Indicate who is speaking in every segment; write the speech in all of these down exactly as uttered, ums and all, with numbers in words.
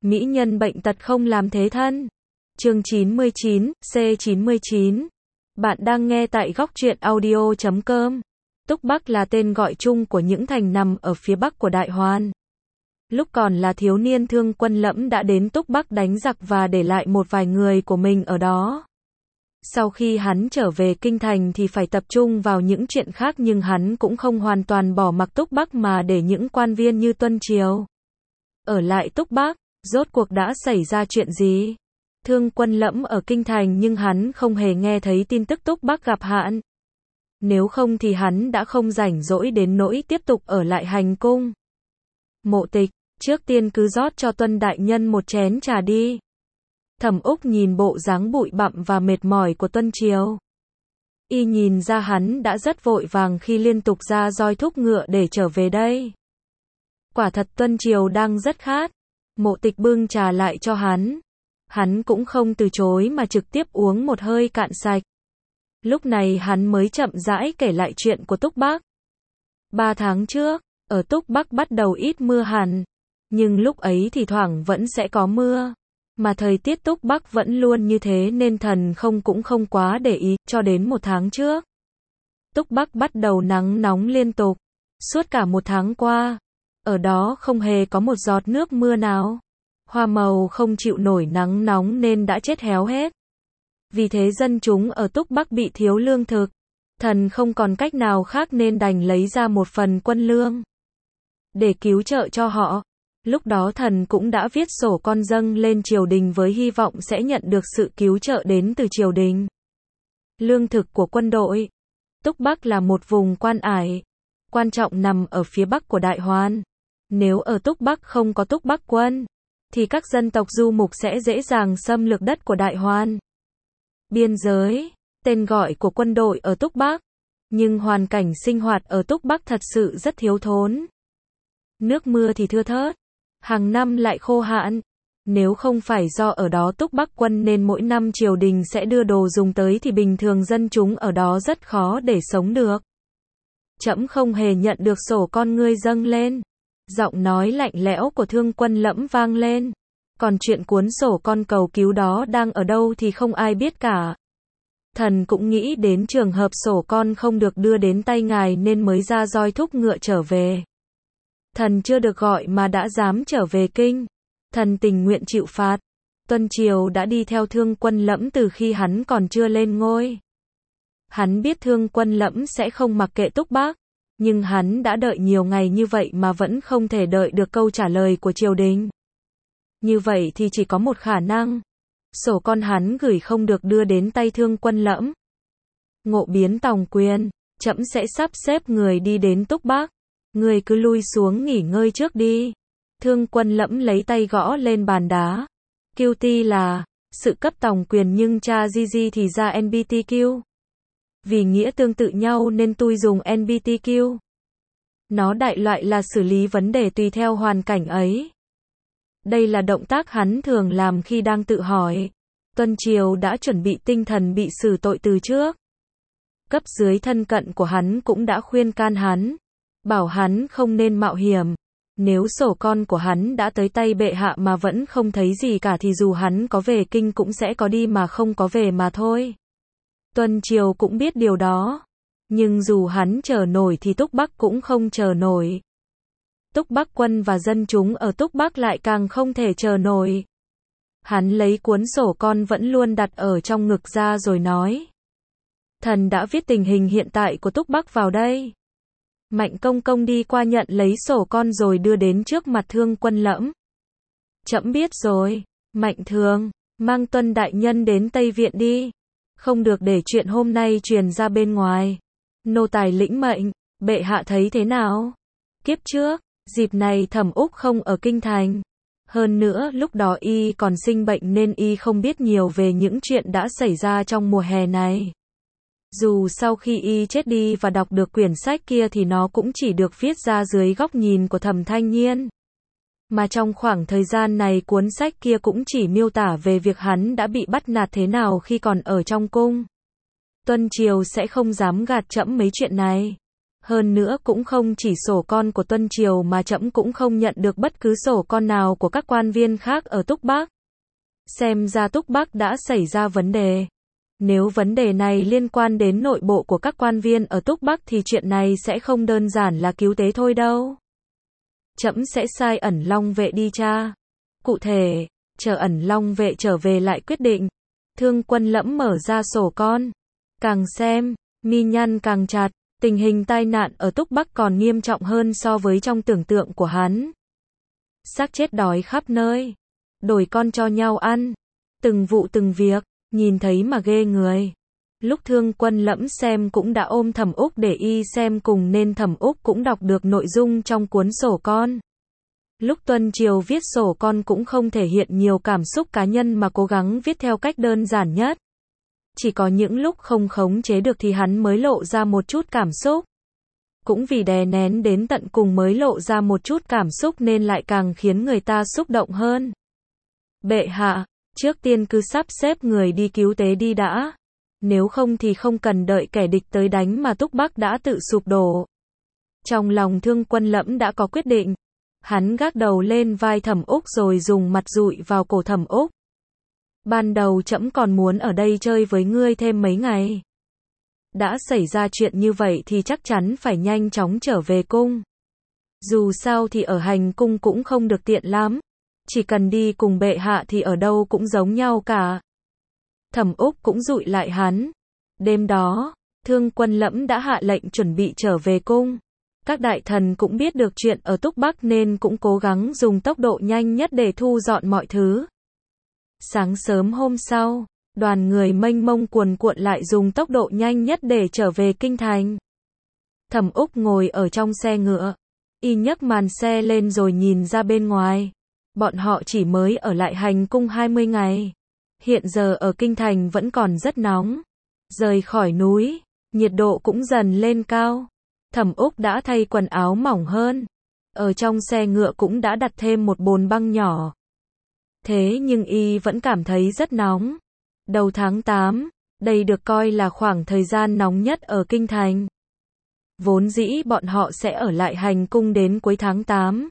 Speaker 1: Mỹ nhân bệnh tật không làm thế thân. Chương chín mươi chín, C chín mươi chín. Bạn đang nghe tại góc truyện audio chấm com. Túc Bắc là tên gọi chung của những thành nằm ở phía bắc của Đại Hoan. Lúc còn là thiếu niên, Thương Quân Lẫm đã đến Túc Bắc đánh giặc và để lại một vài người của mình ở đó. Sau khi hắn trở về kinh thành thì phải tập trung vào những chuyện khác, nhưng hắn cũng không hoàn toàn bỏ mặc Túc Bắc mà để những quan viên như Tuân Triều ở lại Túc Bắc. Rốt cuộc đã xảy ra chuyện gì? Thương Quân Lẫm ở kinh thành nhưng hắn không hề nghe thấy tin tức Túc Bắc gặp hạn. Nếu không thì hắn đã không rảnh rỗi đến nỗi tiếp tục ở lại hành cung. Mộ Tịch, trước tiên cứ rót cho Tuân đại nhân một chén trà đi. Thẩm Úc nhìn bộ dáng bụi bặm và mệt mỏi của Tuân Triều. Y nhìn ra hắn đã rất vội vàng khi liên tục ra roi thúc ngựa để trở về đây. Quả thật Tuân Triều đang rất khát. Mộ Tịch bưng trà lại cho hắn. Hắn cũng không từ chối mà trực tiếp uống một hơi cạn sạch. Lúc này hắn mới chậm rãi kể lại chuyện của Túc Bắc. Ba tháng trước, ở Túc Bắc bắt đầu ít mưa hẳn. Nhưng lúc ấy thì thoảng vẫn sẽ có mưa. Mà thời tiết Túc Bắc vẫn luôn như thế nên thần không cũng không quá để ý, cho đến một tháng trước. Túc Bắc bắt đầu nắng nóng liên tục. Suốt cả một tháng qua, ở đó không hề có một giọt nước mưa nào. Hoa màu không chịu nổi nắng nóng nên đã chết héo hết. Vì thế dân chúng ở Túc Bắc bị thiếu lương thực. Thần không còn cách nào khác nên đành lấy ra một phần quân lương để cứu trợ cho họ. Lúc đó thần cũng đã viết sổ con dâng lên triều đình với hy vọng sẽ nhận được sự cứu trợ đến từ triều đình. Lương thực của quân đội. Túc Bắc là một vùng quan ải, quan trọng nằm ở phía bắc của Đại Hoan. Nếu ở Túc Bắc không có Túc Bắc quân, thì các dân tộc du mục sẽ dễ dàng xâm lược đất của Đại Hoan. Biên giới, tên gọi của quân đội ở Túc Bắc. Nhưng hoàn cảnh sinh hoạt ở Túc Bắc thật sự rất thiếu thốn. Nước mưa thì thưa thớt, hàng năm lại khô hạn. Nếu không phải do ở đó Túc Bắc quân nên mỗi năm triều đình sẽ đưa đồ dùng tới thì bình thường dân chúng ở đó rất khó để sống được. Trẫm không hề nhận được sổ con ngươi dâng lên. Giọng nói lạnh lẽo của Thương Quân Lẫm vang lên. Còn chuyện cuốn sổ con cầu cứu đó đang ở đâu thì không ai biết cả. Thần cũng nghĩ đến trường hợp sổ con không được đưa đến tay ngài nên mới ra roi thúc ngựa trở về. Thần chưa được gọi mà đã dám trở về kinh. Thần tình nguyện chịu phạt. Tuân Triều đã đi theo Thương Quân Lẫm từ khi hắn còn chưa lên ngôi. Hắn biết Thương Quân Lẫm sẽ không mặc kệ Túc Bắc. Nhưng hắn đã đợi nhiều ngày như vậy mà vẫn không thể đợi được câu trả lời của triều đình. Như vậy thì chỉ có một khả năng. Sổ con hắn gửi không được đưa đến tay Thương Quân Lẫm. Ngộ biến tòng quyền, trẫm sẽ sắp xếp người đi đến Túc Bắc. Người cứ lui xuống nghỉ ngơi trước đi. Thương Quân Lẫm lấy tay gõ lên bàn đá. quy tê là sự cấp tòng quyền nhưng cha giê giê thì ra en bê tê quy. Vì nghĩa tương tự nhau nên tôi dùng en bê tê quy. Nó đại loại là xử lý vấn đề tùy theo hoàn cảnh ấy. Đây là động tác hắn thường làm khi đang tự hỏi. Tuân Triều đã chuẩn bị tinh thần bị xử tội từ trước. Cấp dưới thân cận của hắn cũng đã khuyên can hắn, bảo hắn không nên mạo hiểm. Nếu sổ con của hắn đã tới tay bệ hạ mà vẫn không thấy gì cả thì dù hắn có về kinh cũng sẽ có đi mà không có về mà thôi. Tuân Triều cũng biết điều đó. Nhưng dù hắn chờ nổi thì Túc Bắc cũng không chờ nổi. Túc Bắc quân và dân chúng ở Túc Bắc lại càng không thể chờ nổi. Hắn lấy cuốn sổ con vẫn luôn đặt ở trong ngực ra rồi nói. Thần đã viết tình hình hiện tại của Túc Bắc vào đây. Mạnh công công đi qua nhận lấy sổ con rồi đưa đến trước mặt Thương Quân Lẫm. Trẫm biết rồi. Mạnh Thường, mang Tuân đại nhân đến Tây Viện đi. Không được để chuyện hôm nay truyền ra bên ngoài. Nô tài lĩnh mệnh. Bệ hạ thấy thế nào? Kiếp trước, dịp này Thẩm Úc không ở kinh thành. Hơn nữa lúc đó y còn sinh bệnh nên y không biết nhiều về những chuyện đã xảy ra trong mùa hè này. Dù sau khi y chết đi và đọc được quyển sách kia thì nó cũng chỉ được viết ra dưới góc nhìn của Thẩm Thanh Nhiên. Mà trong khoảng thời gian này cuốn sách kia cũng chỉ miêu tả về việc hắn đã bị bắt nạt thế nào khi còn ở trong cung. Tuân Triều sẽ không dám gạt trẫm mấy chuyện này. Hơn nữa cũng không chỉ sổ con của Tuân Triều mà trẫm cũng không nhận được bất cứ sổ con nào của các quan viên khác ở Túc Bắc. Xem ra Túc Bắc đã xảy ra vấn đề. Nếu vấn đề này liên quan đến nội bộ của các quan viên ở Túc Bắc thì chuyện này sẽ không đơn giản là cứu tế thôi đâu. Trẫm sẽ sai ẩn long vệ đi tra. Cụ thể, chờ ẩn long vệ trở về lại quyết định. Thương Quân Lẫm mở ra sổ con. Càng xem, mi nhăn càng chặt. Tình hình tai nạn ở Túc Bắc còn nghiêm trọng hơn so với trong tưởng tượng của hắn. Xác chết đói khắp nơi. Đổi con cho nhau ăn. Từng vụ từng việc, nhìn thấy mà ghê người. Lúc Thương Quân Lẫm xem cũng đã ôm Thẩm Úc để y xem cùng nên Thẩm Úc cũng đọc được nội dung trong cuốn sổ con. Lúc Tuân Triều viết sổ con cũng không thể hiện nhiều cảm xúc cá nhân mà cố gắng viết theo cách đơn giản nhất. Chỉ có những lúc không khống chế được thì hắn mới lộ ra một chút cảm xúc. Cũng vì đè nén đến tận cùng mới lộ ra một chút cảm xúc nên lại càng khiến người ta xúc động hơn. Bệ hạ, trước tiên cứ sắp xếp người đi cứu tế đi đã. Nếu không thì không cần đợi kẻ địch tới đánh mà Túc Bắc đã tự sụp đổ. Trong lòng Thương Quân Lẫm đã có quyết định. Hắn gác đầu lên vai Thẩm Úc rồi dùng mặt dụi vào cổ Thẩm Úc. Ban đầu trẫm còn muốn ở đây chơi với ngươi thêm mấy ngày. Đã xảy ra chuyện như vậy thì chắc chắn phải nhanh chóng trở về cung. Dù sao thì ở hành cung cũng không được tiện lắm. Chỉ cần đi cùng bệ hạ thì ở đâu cũng giống nhau cả. Thẩm Úc cũng dụi lại hắn. Đêm đó, Thương Quân Lẫm đã hạ lệnh chuẩn bị trở về cung. Các đại thần cũng biết được chuyện ở Túc Bắc nên cũng cố gắng dùng tốc độ nhanh nhất để thu dọn mọi thứ. Sáng sớm hôm sau, đoàn người mênh mông cuồn cuộn lại dùng tốc độ nhanh nhất để trở về kinh thành. Thẩm Úc ngồi ở trong xe ngựa. Y nhấc màn xe lên rồi nhìn ra bên ngoài. Bọn họ chỉ mới ở lại hành cung hai mươi ngày. Hiện giờ ở kinh thành vẫn còn rất nóng. Rời khỏi núi, nhiệt độ cũng dần lên cao. Thẩm Úc đã thay quần áo mỏng hơn. Ở trong xe ngựa cũng đã đặt thêm một bồn băng nhỏ. Thế nhưng y vẫn cảm thấy rất nóng. Đầu tháng tám, đây được coi là khoảng thời gian nóng nhất ở kinh thành. Vốn dĩ bọn họ sẽ ở lại hành cung đến cuối tháng tám.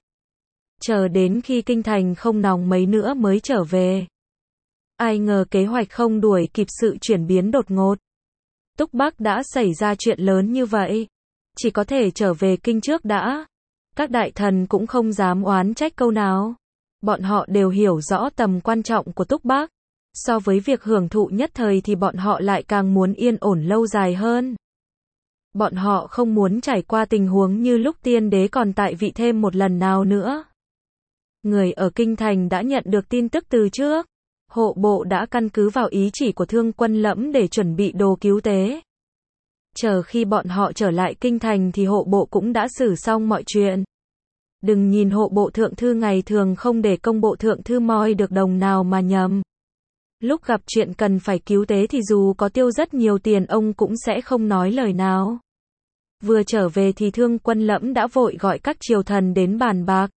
Speaker 1: Chờ đến khi kinh thành không nóng mấy nữa mới trở về. Ai ngờ kế hoạch không đuổi kịp sự chuyển biến đột ngột. Túc Bắc đã xảy ra chuyện lớn như vậy. Chỉ có thể trở về kinh trước đã. Các đại thần cũng không dám oán trách câu nào. Bọn họ đều hiểu rõ tầm quan trọng của Túc Bắc. So với việc hưởng thụ nhất thời thì bọn họ lại càng muốn yên ổn lâu dài hơn. Bọn họ không muốn trải qua tình huống như lúc tiên đế còn tại vị thêm một lần nào nữa. Người ở kinh thành đã nhận được tin tức từ trước. Hộ bộ đã căn cứ vào ý chỉ của Thương Quân Lẫm để chuẩn bị đồ cứu tế. Chờ khi bọn họ trở lại kinh thành thì hộ bộ cũng đã xử xong mọi chuyện. Đừng nhìn hộ bộ thượng thư ngày thường không để công bộ thượng thư moi được đồng nào mà nhầm. Lúc gặp chuyện cần phải cứu tế thì dù có tiêu rất nhiều tiền ông cũng sẽ không nói lời nào. Vừa trở về thì Thương Quân Lẫm đã vội gọi các triều thần đến bàn bạc.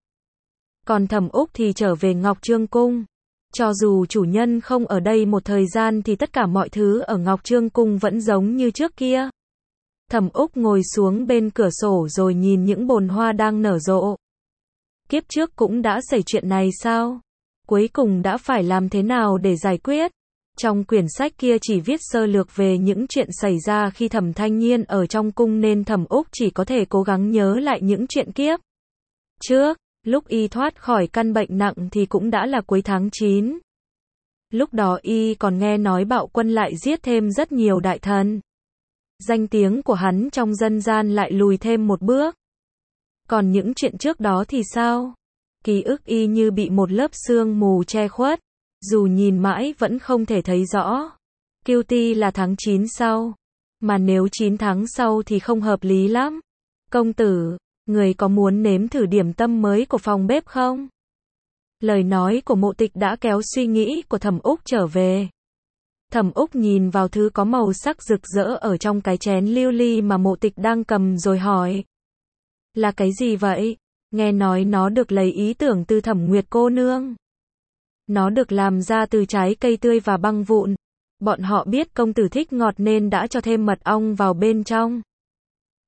Speaker 1: Còn Thẩm Úc thì trở về Ngọc Trương Cung. Cho dù chủ nhân không ở đây một thời gian thì tất cả mọi thứ ở Ngọc Trương Cung vẫn giống như trước kia. Thẩm Úc ngồi xuống bên cửa sổ rồi nhìn những bồn hoa đang nở rộ. Kiếp trước cũng đã xảy chuyện này sao? Cuối cùng đã phải làm thế nào để giải quyết? Trong quyển sách kia chỉ viết sơ lược về những chuyện xảy ra khi Thẩm Thanh Nhiên ở trong cung nên Thẩm Úc chỉ có thể cố gắng nhớ lại những chuyện kiếp trước. Lúc y thoát khỏi căn bệnh nặng thì cũng đã là cuối tháng chín. Lúc đó y còn nghe nói Bạo Quân lại giết thêm rất nhiều đại thần. Danh tiếng của hắn trong dân gian lại lùi thêm một bước. Còn những chuyện trước đó thì sao? Ký ức y như bị một lớp sương mù che khuất. Dù nhìn mãi vẫn không thể thấy rõ. Kiêu ti là tháng chín sau. Mà nếu chín tháng sau thì không hợp lý lắm. Công tử, người có muốn nếm thử điểm tâm mới của phòng bếp không? Lời nói của Mộ Tịch đã kéo suy nghĩ của Thẩm Úc trở về. Thẩm Úc nhìn vào thứ có màu sắc rực rỡ ở trong cái chén lưu ly mà Mộ Tịch đang cầm rồi hỏi. Là cái gì vậy? Nghe nói nó được lấy ý tưởng từ Thẩm Nguyệt cô nương. Nó được làm ra từ trái cây tươi và băng vụn. Bọn họ biết công tử thích ngọt nên đã cho thêm mật ong vào bên trong.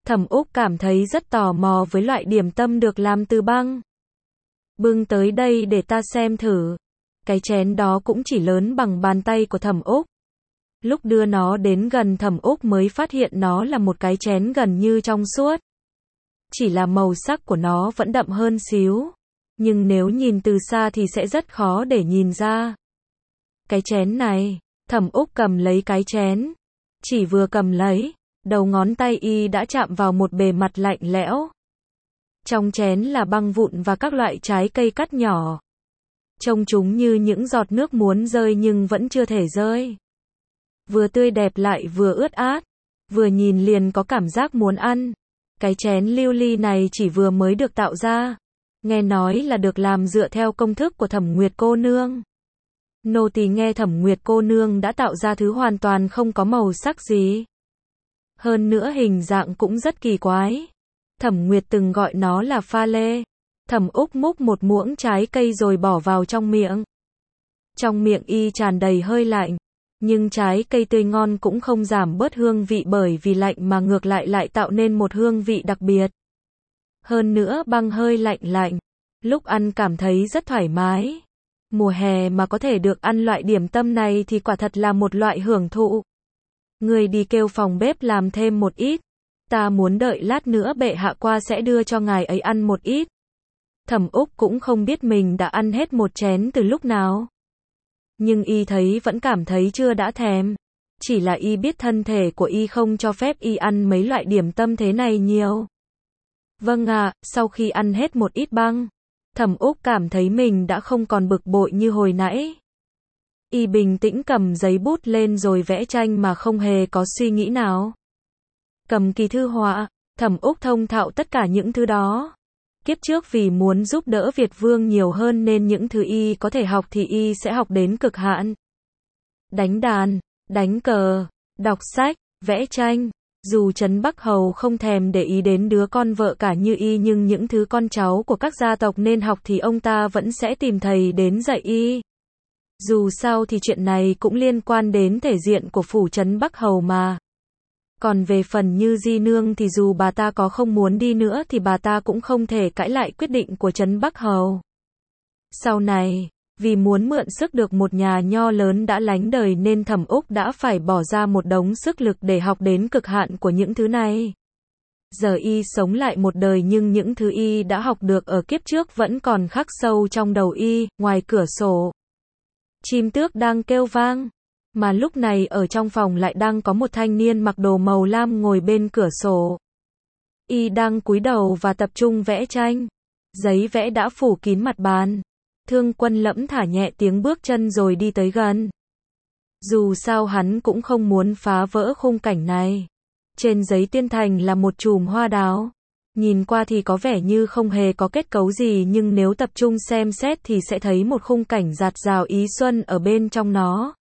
Speaker 1: Thẩm Úc cảm thấy rất tò mò với loại điểm tâm được làm từ băng. Bưng tới đây để ta xem thử. Cái chén đó cũng chỉ lớn bằng bàn tay của Thẩm Úc. Lúc đưa nó đến gần Thẩm Úc mới phát hiện nó là một cái chén gần như trong suốt. Chỉ là màu sắc của nó vẫn đậm hơn xíu. Nhưng nếu nhìn từ xa thì sẽ rất khó để nhìn ra. Cái chén này, Thẩm Úc cầm lấy cái chén. Chỉ vừa cầm lấy, đầu ngón tay y đã chạm vào một bề mặt lạnh lẽo. Trong chén là băng vụn và các loại trái cây cắt nhỏ. Trông chúng như những giọt nước muốn rơi nhưng vẫn chưa thể rơi. Vừa tươi đẹp lại vừa ướt át. Vừa nhìn liền có cảm giác muốn ăn. Cái chén lưu ly này chỉ vừa mới được tạo ra. Nghe nói là được làm dựa theo công thức của Thẩm Nguyệt cô nương. Nô tỳ nghe Thẩm Nguyệt cô nương đã tạo ra thứ hoàn toàn không có màu sắc gì. Hơn nữa hình dạng cũng rất kỳ quái. Thẩm Nguyệt từng gọi nó là pha lê. Thẩm Úc múc một muỗng trái cây rồi bỏ vào trong miệng. Trong miệng y tràn đầy hơi lạnh. Nhưng trái cây tươi ngon cũng không giảm bớt hương vị bởi vì lạnh mà ngược lại lại tạo nên một hương vị đặc biệt. Hơn nữa băng hơi lạnh lạnh. Lúc ăn cảm thấy rất thoải mái. Mùa hè mà có thể được ăn loại điểm tâm này thì quả thật là một loại hưởng thụ. Người đi kêu phòng bếp làm thêm một ít. Ta muốn đợi lát nữa bệ hạ qua sẽ đưa cho ngài ấy ăn một ít. Thẩm Úc cũng không biết mình đã ăn hết một chén từ lúc nào. Nhưng y thấy vẫn cảm thấy chưa đã thèm. Chỉ là y biết thân thể của y không cho phép y ăn mấy loại điểm tâm thế này nhiều. Vâng ạ, sau khi ăn hết một ít băng, Thẩm Úc cảm thấy mình đã không còn bực bội như hồi nãy. Y bình tĩnh cầm giấy bút lên rồi vẽ tranh mà không hề có suy nghĩ nào. Cầm kỳ thư họa, Thẩm Úc thông thạo tất cả những thứ đó. Kiếp trước vì muốn giúp đỡ Việt Vương nhiều hơn nên những thứ y có thể học thì y sẽ học đến cực hạn. Đánh đàn, đánh cờ, đọc sách, vẽ tranh. Dù Trấn Bắc Hầu không thèm để ý đến đứa con vợ cả như y nhưng những thứ con cháu của các gia tộc nên học thì ông ta vẫn sẽ tìm thầy đến dạy y. Dù sao thì chuyện này cũng liên quan đến thể diện của phủ Trấn Bắc Hầu mà. Còn về phần Như Di Nương thì dù bà ta có không muốn đi nữa thì bà ta cũng không thể cãi lại quyết định của Trấn Bắc Hầu. Sau này, vì muốn mượn sức được một nhà nho lớn đã lánh đời nên Thẩm Úc đã phải bỏ ra một đống sức lực để học đến cực hạn của những thứ này. Giờ y sống lại một đời nhưng những thứ y đã học được ở kiếp trước vẫn còn khắc sâu trong đầu y. Ngoài cửa sổ, chim tước đang kêu vang. Mà lúc này ở trong phòng lại đang có một thanh niên mặc đồ màu lam ngồi bên cửa sổ. Y đang cúi đầu và tập trung vẽ tranh. Giấy vẽ đã phủ kín mặt bàn. Thương Quân Lẫm thả nhẹ tiếng bước chân rồi đi tới gần. Dù sao hắn cũng không muốn phá vỡ khung cảnh này. Trên giấy tiên thành là một chùm hoa đào. Nhìn qua thì có vẻ như không hề có kết cấu gì nhưng nếu tập trung xem xét thì sẽ thấy một khung cảnh dạt dào ý xuân ở bên trong nó.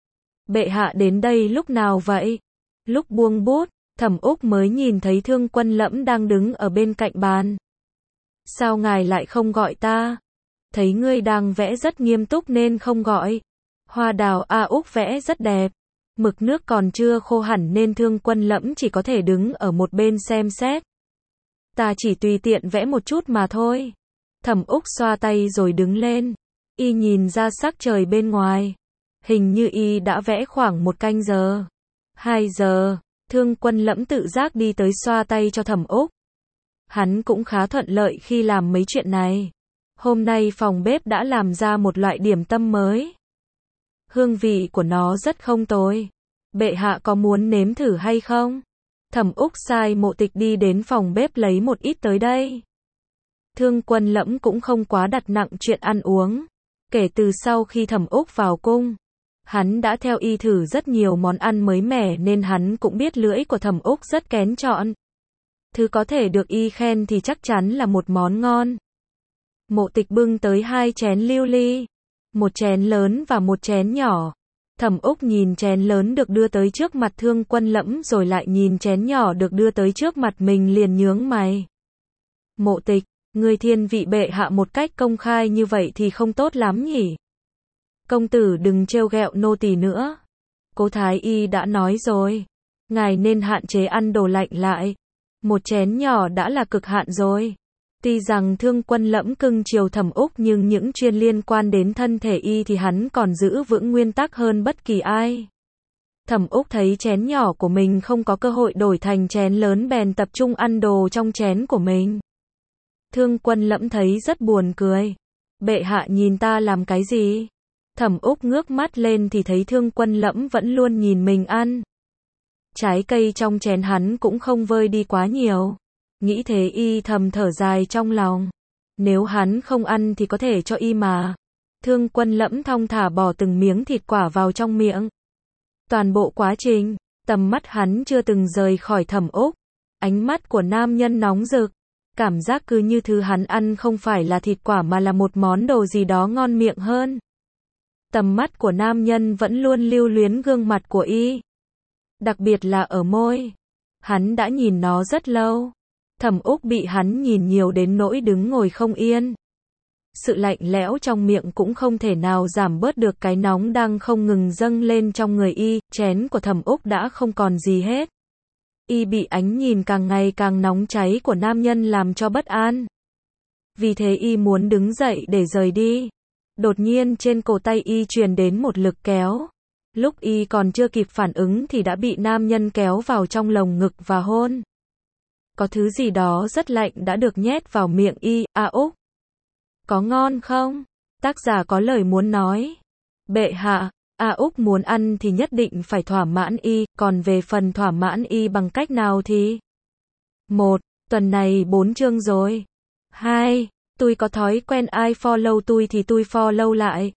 Speaker 1: Bệ hạ đến đây lúc nào vậy? Lúc buông bút, Thẩm Úc mới nhìn thấy Thương Quân Lẫm đang đứng ở bên cạnh bàn. Sao ngài lại không gọi ta? Thấy ngươi đang vẽ rất nghiêm túc nên không gọi. Hoa đào A Úc vẽ rất đẹp. Mực nước còn chưa khô hẳn nên Thương Quân Lẫm chỉ có thể đứng ở một bên xem xét. Ta chỉ tùy tiện vẽ một chút mà thôi. Thẩm Úc xoa tay rồi đứng lên. Y nhìn ra sắc trời bên ngoài. Hình như y đã vẽ khoảng một canh giờ. Hai giờ, Thương Quân Lẫm tự giác đi tới xoa tay cho Thẩm Úc. Hắn cũng khá thuận lợi khi làm mấy chuyện này. Hôm nay phòng bếp đã làm ra một loại điểm tâm mới. Hương vị của nó rất không tồi. Bệ hạ có muốn nếm thử hay không? Thẩm Úc sai Mộ Tịch đi đến phòng bếp lấy một ít tới đây. Thương Quân Lẫm cũng không quá đặt nặng chuyện ăn uống. Kể từ sau khi Thẩm Úc vào cung, hắn đã theo y thử rất nhiều món ăn mới mẻ nên hắn cũng biết lưỡi của Thẩm Úc rất kén chọn. Thứ có thể được y khen thì chắc chắn là một món ngon. Mộ Tịch bưng tới hai chén lưu ly, một chén lớn và một chén nhỏ. Thẩm Úc nhìn chén lớn được đưa tới trước mặt Thương Quân Lẫm rồi lại nhìn chén nhỏ được đưa tới trước mặt mình liền nhướng mày. Mộ Tịch, ngươi thiên vị bệ hạ một cách công khai như vậy thì không tốt lắm nhỉ? Công tử đừng trêu ghẹo nô tỳ nữa. Cố Thái Y đã nói rồi, ngài nên hạn chế ăn đồ lạnh lại. Một chén nhỏ đã là cực hạn rồi. Tuy rằng Thương Quân Lẫm cưng chiều Thẩm Úc nhưng những chuyện liên quan đến thân thể y thì hắn còn giữ vững nguyên tắc hơn bất kỳ ai. Thẩm Úc thấy chén nhỏ của mình không có cơ hội đổi thành chén lớn bèn tập trung ăn đồ trong chén của mình. Thương Quân Lẫm thấy rất buồn cười. Bệ hạ nhìn ta làm cái gì? Thẩm Úc ngước mắt lên thì thấy Thương Quân Lẫm vẫn luôn nhìn mình ăn. Trái cây trong chén hắn cũng không vơi đi quá nhiều. Nghĩ thế y thầm thở dài trong lòng. Nếu hắn không ăn thì có thể cho y mà. Thương Quân Lẫm thong thả bỏ từng miếng thịt quả vào trong miệng. Toàn bộ quá trình, tầm mắt hắn chưa từng rời khỏi Thẩm Úc. Ánh mắt của nam nhân nóng rực. Cảm giác cứ như thứ hắn ăn không phải là thịt quả mà là một món đồ gì đó ngon miệng hơn. Tầm mắt của nam nhân vẫn luôn lưu luyến gương mặt của y. Đặc biệt là ở môi. Hắn đã nhìn nó rất lâu. Thẩm Úc bị hắn nhìn nhiều đến nỗi đứng ngồi không yên. Sự lạnh lẽo trong miệng cũng không thể nào giảm bớt được cái nóng đang không ngừng dâng lên trong người y. Chén của Thẩm Úc đã không còn gì hết. Y bị ánh nhìn càng ngày càng nóng cháy của nam nhân làm cho bất an. Vì thế y muốn đứng dậy để rời đi. Đột nhiên trên cổ tay y truyền đến một lực kéo. Lúc y còn chưa kịp phản ứng thì đã bị nam nhân kéo vào trong lồng ngực và hôn. Có thứ gì đó rất lạnh đã được nhét vào miệng y. A Úc, có ngon không? Tác giả có lời muốn nói. Bệ hạ, A Úc muốn ăn thì nhất định phải thỏa mãn y, còn về phần thỏa mãn y bằng cách nào thì... Một, tuần này bốn chương rồi. Hai, tôi có thói quen ai follow tôi thì tôi follow lại.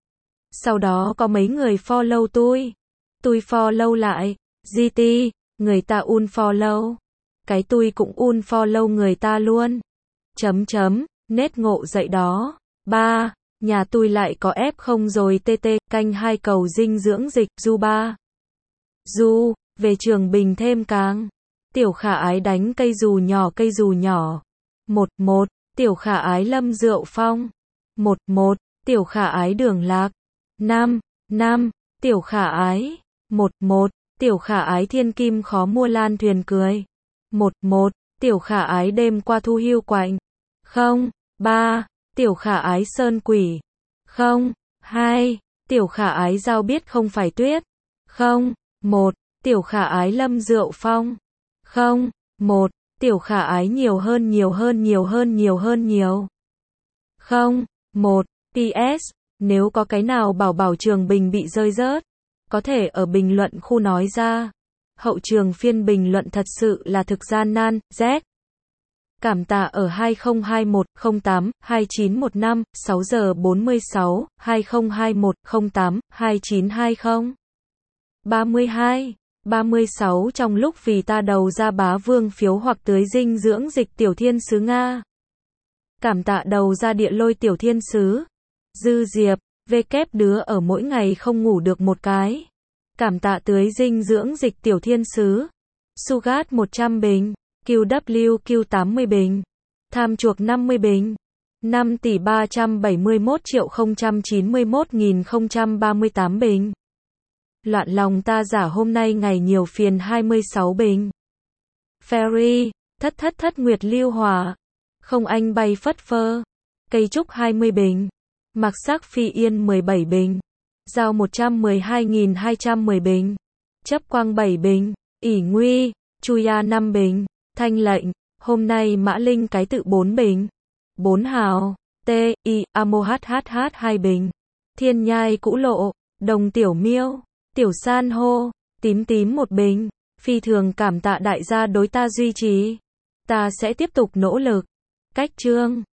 Speaker 1: Sau đó có mấy người follow tôi. Tôi follow lại. giê tê, người ta unfollow. Cái tôi cũng unfollow người ta luôn. Chấm chấm, nết ngộ dậy đó. Ba, nhà tôi lại có ép không rồi tê tê, canh hai cầu dinh dưỡng dịch, du ba. Du, về Trường Bình thêm càng. Tiểu Khả Ái đánh cây dù nhỏ cây dù nhỏ. Một, một, Tiểu Khả Ái lâm rượu phong. Một, một, Tiểu Khả Ái đường lạc. Năm, năm, Tiểu Khả Ái. Một, một, Tiểu Khả Ái thiên kim khó mua lan thuyền cười. Một, một, Tiểu Khả Ái đêm qua thu hưu quạnh. Không, ba, Tiểu Khả Ái sơn quỷ. Không, hai, Tiểu Khả Ái giao biết không phải tuyết. Không, một, Tiểu Khả Ái lâm rượu phong. Không, một, Tiểu Khả Ái nhiều hơn nhiều hơn nhiều hơn nhiều hơn nhiều. Không, một, pê ét, nếu có cái nào bảo bảo Trường Bình bị rơi rớt, có thể ở bình luận khu nói ra. Hậu trường phiên bình luận thật sự là thực gian nan, Z. Cảm tạ ở hai không hai một không tám hai chín một năm, sáu giờ bốn mươi sáu, hai không hai một không tám hai chín hai không. ba mươi hai, ba mươi sáu trong lúc vì ta đầu ra bá vương phiếu hoặc tưới dinh dưỡng dịch tiểu thiên sứ Nga. Cảm tạ đầu ra địa lôi tiểu thiên sứ. Dư Diệp, V kép đứa ở mỗi ngày không ngủ được một cái. Cảm tạ tưới dinh dưỡng dịch tiểu thiên sứ. Sugat một trăm bình. Q W Q tám mươi bình. Tham chuộc năm mươi bình. năm tỷ ba trăm bảy mươi mốt triệu không trăm chín mươi mốt nghìn không trăm ba mươi tám bình. Loạn lòng ta giả hôm nay ngày nhiều phiền hai mươi sáu bình. Ferry, thất thất thất nguyệt lưu hòa. Không anh bay phất phơ. Cây trúc hai mươi bình. Mặc sắc phi yên mười bảy bình. Giao một trăm mười hai nghìn hai trăm mười bình. Chấp quang bảy bình. ỷ nguy, Chuya năm bình. Thanh lệnh, hôm nay Mã Linh cái tự bốn bình. bốn hào, T, I, Amo hát hát hát hai bình. Thiên nhai cũ lộ, đồng tiểu miêu, tiểu san hô, tím tím một bình. Phi thường cảm tạ đại gia đối ta duy trì. Ta sẽ tiếp tục nỗ lực. Cách chương.